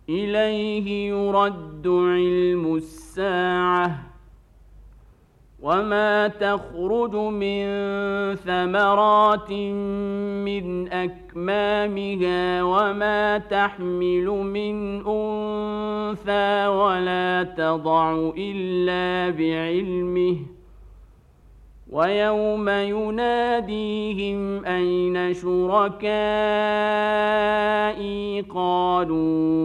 إليه يرد علم الساعة وما تخرج من ثمرات من أكمامها وما تحمل من أنثى ولا تضع إلا بعلمه ويوم يناديهم أين شركائي قالوا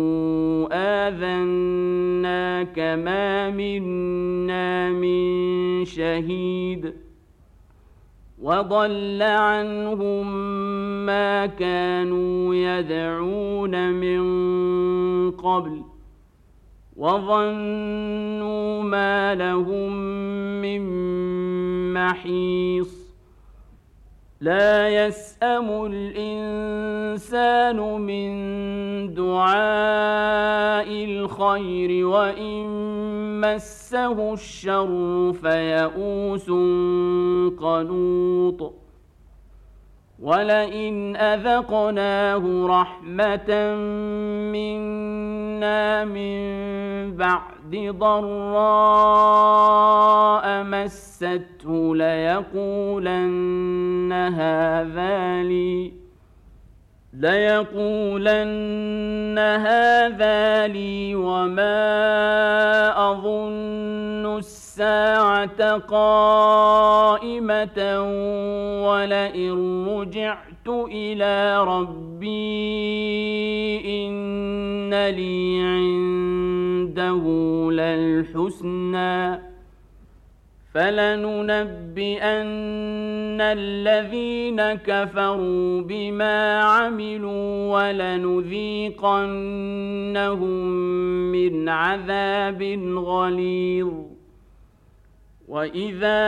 آذناك ما منا من شهيد وضل عنهم ما كانوا يدعون من قبل وظنوا ما لهم من محيص لا يسأم الإنسان من دعاء الخير وإن مسه الشر فيئوس قنوط ولئن أذقناه رحمة منا من بعد ضراء مسته ليقولن هذا لي وما أظن الساعة قائمة ولئن رجعت إلى ربي إن لي عنده للحسنى فلننبئن الذين كفروا بما عملوا ولنذيقنهم من عذاب غليظ وإذا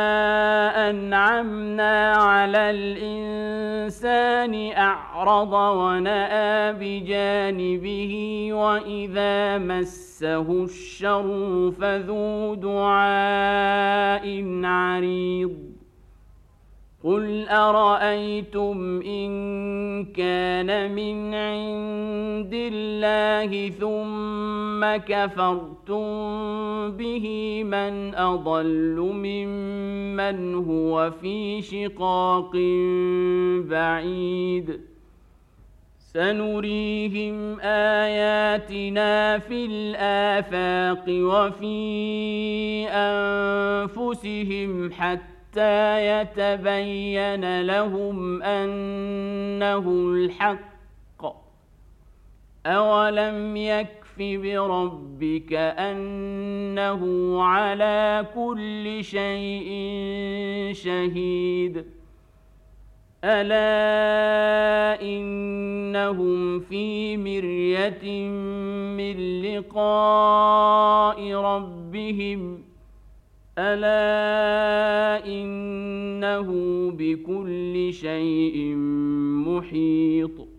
أنعمنا على الإنسان أعرض ونأى بجانبه وإذا مسه الشر فذو دعاء عريض قل أرأيتم إن كان من عند الله ثم كفرتم به من أضل ممن هو في شقاق بعيد سنريهم آياتنا في الآفاق وفي أنفسهم حتى يتبين لهم أنه الحق أولم يكف بربك أنه على كل شيء شهيد ألا إنهم في مرية من لقاء ربهم ألا إنه بكل شيء محيط